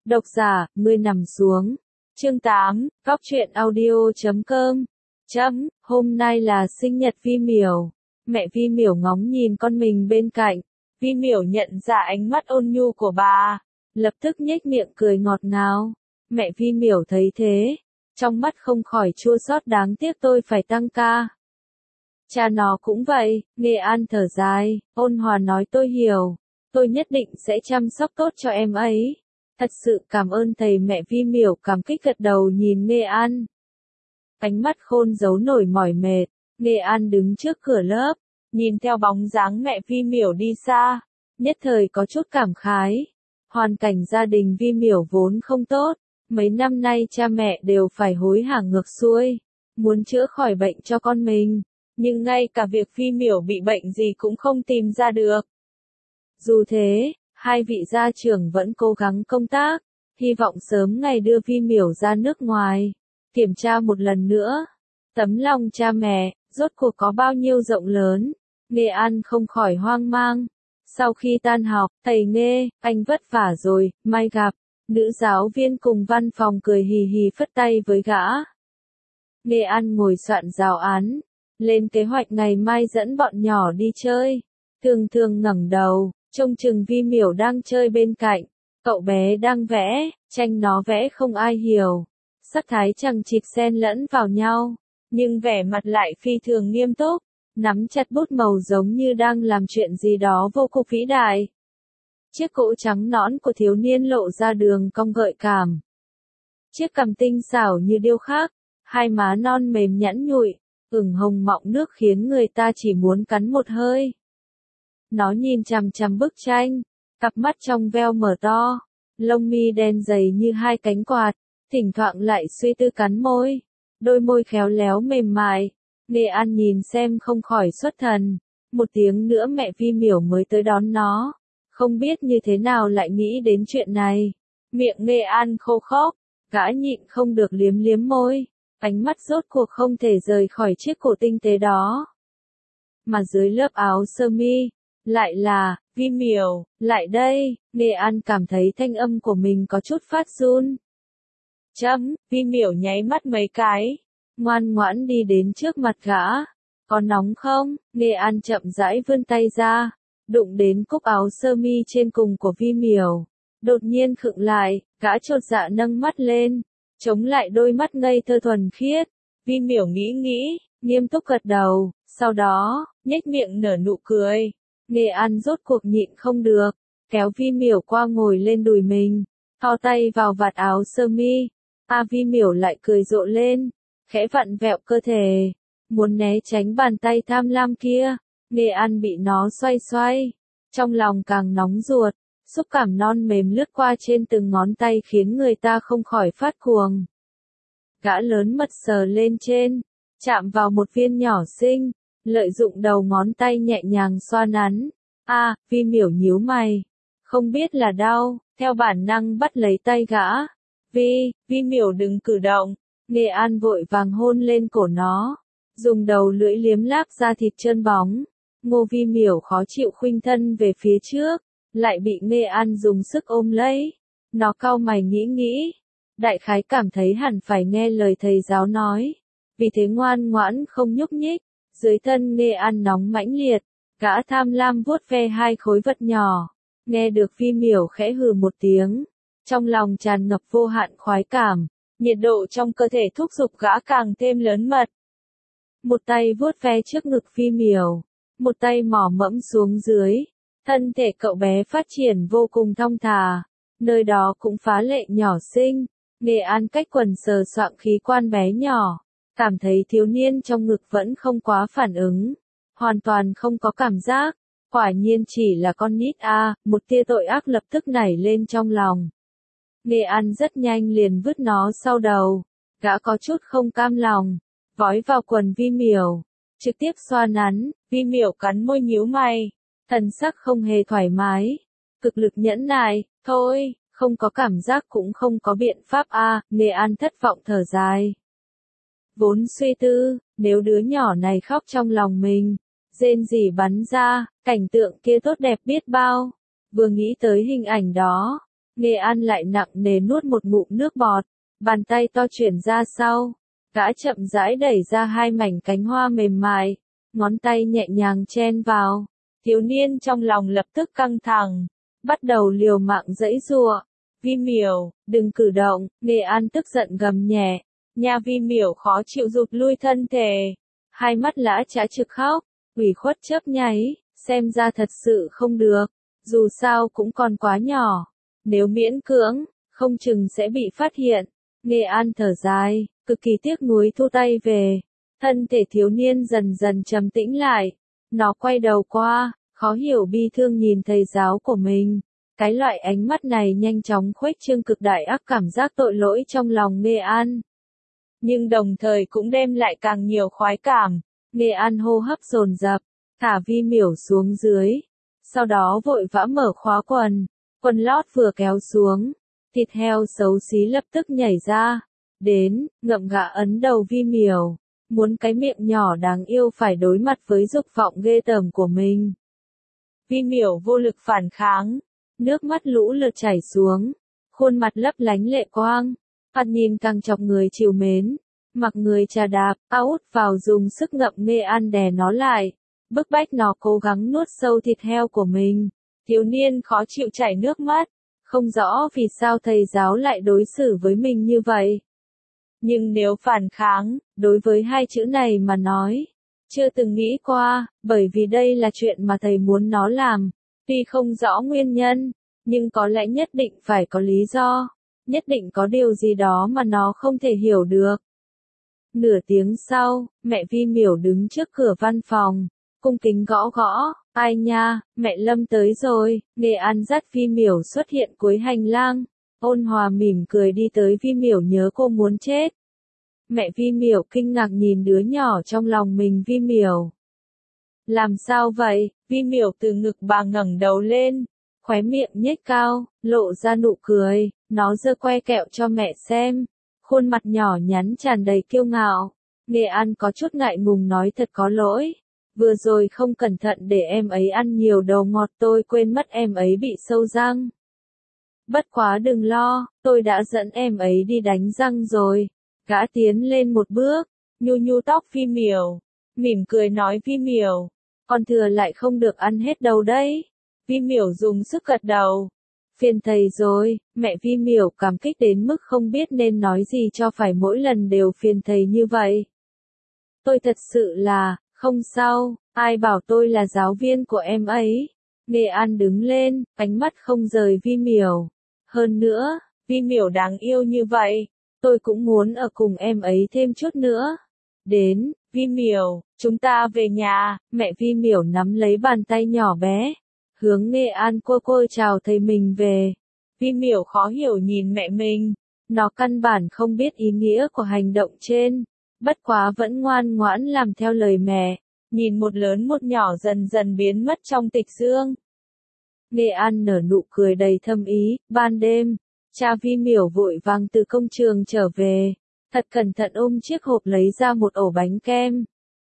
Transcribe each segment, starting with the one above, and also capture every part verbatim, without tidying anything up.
Độc giả, ngươi nằm xuống. Chương tám, Góc truyện audio chấm com. Chấm, hôm nay là sinh nhật Vi Miểu. Mẹ Vi Miểu ngóng nhìn con mình bên cạnh. Vi Miểu nhận ra ánh mắt ôn nhu của bà, lập tức nhếch miệng cười ngọt ngào. Mẹ Vi Miểu thấy thế, trong mắt không khỏi chua xót, đáng tiếc tôi phải tăng ca. Cha nó cũng vậy, Nghệ An thở dài, ôn hòa nói tôi hiểu, tôi nhất định sẽ chăm sóc tốt cho em ấy. Thật sự cảm ơn thầy. Mẹ Vi Miểu cảm kích gật đầu nhìn Nghệ An. Ánh mắt khôn giấu nổi mỏi mệt, Nghệ An đứng trước cửa lớp, nhìn theo bóng dáng mẹ Vi Miểu đi xa, nhất thời có chút cảm khái. Hoàn cảnh gia đình Vi Miểu vốn không tốt, mấy năm nay cha mẹ đều phải hối hả ngược xuôi, muốn chữa khỏi bệnh cho con mình, nhưng ngay cả việc Vi Miểu bị bệnh gì cũng không tìm ra được. Dù thế, hai vị gia trưởng vẫn cố gắng công tác, hy vọng sớm ngày đưa Vi Miểu ra nước ngoài, kiểm tra một lần nữa. Tấm lòng cha mẹ, rốt cuộc có bao nhiêu rộng lớn, Nghệ An không khỏi hoang mang. Sau khi tan học, thầy Nghê, anh vất vả rồi, mai gặp. Nữ giáo viên cùng văn phòng cười hì hì phất tay với gã. Nghệ An ngồi soạn giáo án, lên kế hoạch ngày mai dẫn bọn nhỏ đi chơi. Thường thường ngẩng đầu, trông chừng Vi Miểu đang chơi bên cạnh. Cậu bé đang vẽ, tranh nó vẽ không ai hiểu. Sắc thái chằng chịt xen lẫn vào nhau, nhưng vẻ mặt lại phi thường nghiêm túc, nắm chặt bút màu giống như đang làm chuyện gì đó vô cùng vĩ đại. Chiếc cổ trắng nõn của thiếu niên lộ ra đường cong gợi cảm. Chiếc cằm tinh xảo như điêu khắc, hai má non mềm nhẵn nhụi, ửng hồng mọng nước khiến người ta chỉ muốn cắn một hơi. Nó nhìn chằm chằm bức tranh, cặp mắt trong veo mở to, lông mi đen dày như hai cánh quạt, thỉnh thoảng lại suy tư cắn môi, đôi môi khéo léo mềm mại. Nghệ An nhìn xem không khỏi xuất thần, một tiếng nữa mẹ Vi Miểu mới tới đón nó, không biết như thế nào lại nghĩ đến chuyện này. Miệng Nghệ An khô khốc, gã nhịn không được liếm liếm môi, ánh mắt rốt cuộc không thể rời khỏi chiếc cổ tinh tế đó. Mà dưới lớp áo sơ mi, lại là, Vi Miểu, lại đây. Nghệ An cảm thấy thanh âm của mình có chút phát run. Chấm, Vi Miểu nháy mắt mấy cái, ngoan ngoãn đi đến trước mặt gã. Có nóng không? Nghệ An chậm rãi vươn tay ra, đụng đến cúc áo sơ mi trên cùng của Vi Miểu. Đột nhiên khựng lại, gã chột dạ nâng mắt lên, chống lại đôi mắt ngây thơ thuần khiết. Vi Miểu nghĩ nghĩ, nghiêm túc gật đầu, sau đó, nhếch miệng nở nụ cười. Nghệ An rốt cuộc nhịn không được, kéo Vi Miểu qua ngồi lên đùi mình, thò tay vào vạt áo sơ mi. A Vi Miểu lại cười rộ lên, khẽ vặn vẹo cơ thể, muốn né tránh bàn tay tham lam kia. Nghệ An bị nó xoay xoay, trong lòng càng nóng ruột, xúc cảm non mềm lướt qua trên từng ngón tay khiến người ta không khỏi phát cuồng. Gã lớn mật sờ lên trên, chạm vào một viên nhỏ xinh, lợi dụng đầu ngón tay nhẹ nhàng xoa nắn. A, à, Vi Miểu nhíu mày, không biết là đau, theo bản năng bắt lấy tay gã. Vi, Vi Miểu đừng cử động. Nghệ An vội vàng hôn lên cổ nó, dùng đầu lưỡi liếm láp da thịt trơn bóng. Ngô Vi Miểu khó chịu khuynh thân về phía trước, lại bị Nghệ An dùng sức ôm lấy. Nó cau mày nghĩ nghĩ, đại khái cảm thấy hẳn phải nghe lời thầy giáo nói, vì thế ngoan ngoãn không nhúc nhích. Dưới thân Nghệ An nóng mãnh liệt, gã tham lam vuốt ve hai khối vật nhỏ. Nghe được Vi Miểu khẽ hừ một tiếng, trong lòng tràn ngập vô hạn khoái cảm, nhiệt độ trong cơ thể thúc giục gã càng thêm lớn mật. Một tay vuốt ve trước ngực Vi Miểu, một tay mò mẫm xuống dưới, thân thể cậu bé phát triển vô cùng thong thả, nơi đó cũng phá lệ nhỏ xinh. Nghệ An cách quần sờ soạng khí quan bé nhỏ, cảm thấy thiếu niên trong ngực vẫn không quá phản ứng, hoàn toàn không có cảm giác, quả nhiên chỉ là con nít a. À, một tia tội ác lập tức nảy lên trong lòng. Nghệ An rất nhanh liền vứt nó sau đầu, gã có chút không cam lòng, vói vào quần Vi Miểu, trực tiếp xoa nắn. Vi Miểu cắn môi nhíu mày, thần sắc không hề thoải mái, cực lực nhẫn nại, thôi, không có cảm giác cũng không có biện pháp a. À, Nghệ An thất vọng thở dài. Vốn suy tư, nếu đứa nhỏ này khóc trong lòng mình, rên rỉ bắn ra, cảnh tượng kia tốt đẹp biết bao. Vừa nghĩ tới hình ảnh đó, Nghệ An lại nặng nề nuốt một ngụm nước bọt, bàn tay to chuyển ra sau, gã chậm rãi đẩy ra hai mảnh cánh hoa mềm mại, ngón tay nhẹ nhàng chen vào. Thiếu niên trong lòng lập tức căng thẳng, bắt đầu liều mạng giãy giụa. Vi Miểu, đừng cử động, Nghệ An tức giận gầm nhẹ. Nha Vi Miểu khó chịu rụt lui thân thể, hai mắt lã chã trực khóc, ủy khuất chớp nháy, xem ra thật sự không được, dù sao cũng còn quá nhỏ, nếu miễn cưỡng, không chừng sẽ bị phát hiện. Nghệ An thở dài, cực kỳ tiếc nuối thu tay về, thân thể thiếu niên dần dần trầm tĩnh lại, nó quay đầu qua, khó hiểu bi thương nhìn thầy giáo của mình. Cái loại ánh mắt này nhanh chóng khuếch trương cực đại ác cảm giác tội lỗi trong lòng Nghệ An. Nhưng đồng thời cũng đem lại càng nhiều khoái cảm. Nghệ An hô hấp dồn dập, thả Vi Miểu xuống dưới. Sau đó vội vã mở khóa quần. Quần lót vừa kéo xuống. Thịt heo xấu xí lập tức nhảy ra. Đến, ngậm gạ ấn đầu Vi Miểu. Muốn cái miệng nhỏ đáng yêu phải đối mặt với dục vọng ghê tởm của mình. Vi Miểu vô lực phản kháng. Nước mắt lũ lượt chảy xuống. Khuôn mặt lấp lánh lệ quang. Thoạt nhìn càng chọc người chiều mến, mặc người trà đạp, ao út vào dùng sức ngậm Nghệ An đè nó lại, bức bách nó cố gắng nuốt sâu thịt heo của mình. Thiếu niên khó chịu chảy nước mắt, không rõ vì sao thầy giáo lại đối xử với mình như vậy. Nhưng nếu phản kháng, đối với hai chữ này mà nói, chưa từng nghĩ qua, bởi vì đây là chuyện mà thầy muốn nó làm, tuy không rõ nguyên nhân, nhưng có lẽ nhất định phải có lý do. Nhất định có điều gì đó mà nó không thể hiểu được. Nửa tiếng sau, mẹ Vi Miểu đứng trước cửa văn phòng, cung kính gõ gõ, ai nha, mẹ Lâm tới rồi. Nghệ An dắt Vi Miểu xuất hiện cuối hành lang, ôn hòa mỉm cười đi tới. Vi Miểu nhớ cô muốn chết. Mẹ Vi Miểu kinh ngạc nhìn đứa nhỏ trong lòng mình. Vi Miểu, làm sao vậy? Vi Miểu từ ngực bà ngẩng đầu lên, khóe miệng nhếch cao, lộ ra nụ cười, nó giơ que kẹo cho mẹ xem, khuôn mặt nhỏ nhắn tràn đầy kiêu ngạo. Nghệ An có chút ngại ngùng nói thật có lỗi, vừa rồi không cẩn thận để em ấy ăn nhiều đồ ngọt, tôi quên mất em ấy bị sâu răng. Bất quá đừng lo, tôi đã dẫn em ấy đi đánh răng rồi. Gã tiến lên một bước, nhu nhu tóc Vi Miểu, mỉm cười nói Vi Miểu, con thừa lại không được ăn hết đâu đấy. Vi Miểu dùng sức gật đầu. Phiền thầy rồi, mẹ Vi Miểu cảm kích đến mức không biết nên nói gì cho phải, mỗi lần đều phiền thầy như vậy. Tôi thật sự là, không sao, ai bảo tôi là giáo viên của em ấy. Nghệ An đứng lên, ánh mắt không rời Vi Miểu. Hơn nữa, Vi Miểu đáng yêu như vậy, tôi cũng muốn ở cùng em ấy thêm chút nữa. Đến, Vi Miểu, chúng ta về nhà. Mẹ Vi Miểu nắm lấy bàn tay nhỏ bé, hướng Nghệ An cua cua chào thầy mình về. Vi Miểu khó hiểu nhìn mẹ mình, nó căn bản không biết ý nghĩa của hành động trên, bất quá vẫn ngoan ngoãn làm theo lời mẹ, nhìn một lớn một nhỏ dần dần biến mất trong tịch dương. Nghệ An nở nụ cười đầy thâm ý. Ban đêm, cha Vi Miểu vội vàng từ công trường trở về, thật cẩn thận ôm chiếc hộp lấy ra một ổ bánh kem.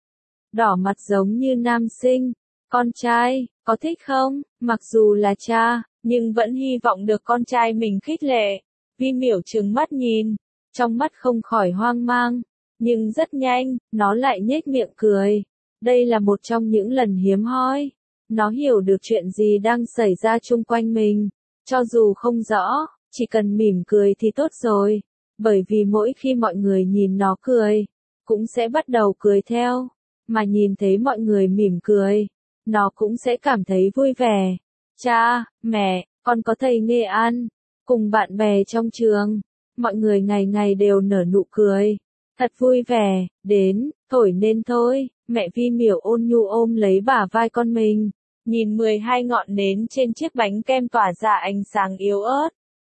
Đỏ mặt giống như nam sinh. Con trai, có thích không? Mặc dù là cha, nhưng vẫn hy vọng được con trai mình khích lệ. Vi Miểu trừng mắt nhìn, trong mắt không khỏi hoang mang, nhưng rất nhanh, nó lại nhếch miệng cười. Đây là một trong những lần hiếm hoi. Nó hiểu được chuyện gì đang xảy ra chung quanh mình, cho dù không rõ, chỉ cần mỉm cười thì tốt rồi, bởi vì mỗi khi mọi người nhìn nó cười, cũng sẽ bắt đầu cười theo, mà nhìn thấy mọi người mỉm cười, nó cũng sẽ cảm thấy vui vẻ. Cha, mẹ, con có thầy Nghệ An, cùng bạn bè trong trường, mọi người ngày ngày đều nở nụ cười, thật vui vẻ. Đến, thổi nên thôi. Mẹ Vi Miểu ôn nhu ôm lấy bả vai con mình, nhìn mười hai ngọn nến trên chiếc bánh kem tỏa ra ánh sáng yếu ớt.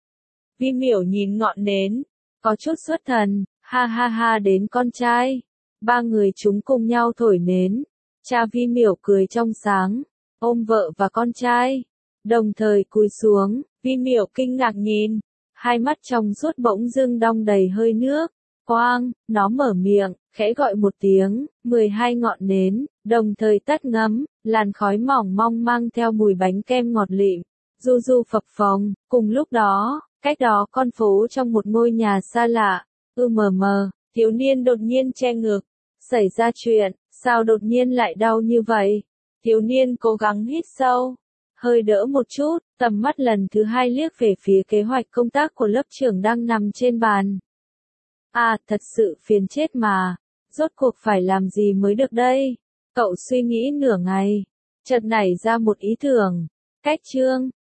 Vi Miểu nhìn ngọn nến, có chút xuất thần, ha ha ha. Đến con trai. Ba người chúng cùng nhau thổi nến. Cha Vi Miểu cười trong sáng, ôm vợ và con trai, đồng thời cúi xuống. Vi Miểu kinh ngạc nhìn, hai mắt trong suốt bỗng dưng đong đầy hơi nước. Quang, nó mở miệng, khẽ gọi một tiếng, mười hai ngọn nến, đồng thời tắt ngấm, làn khói mỏng mong mang theo mùi bánh kem ngọt lịm, du du phập phồng, cùng lúc đó, cách đó con phố trong một ngôi nhà xa lạ, ư mờ mờ, thiếu niên đột nhiên che ngực. Xảy ra chuyện, sao đột nhiên lại đau như vậy? Thiếu niên cố gắng hít sâu, hơi đỡ một chút, tầm mắt lần thứ hai liếc về phía kế hoạch công tác của lớp trưởng đang nằm trên bàn. À, thật sự phiền chết mà, rốt cuộc phải làm gì mới được đây? Cậu suy nghĩ nửa ngày, chợt nảy ra một ý tưởng. Cách chương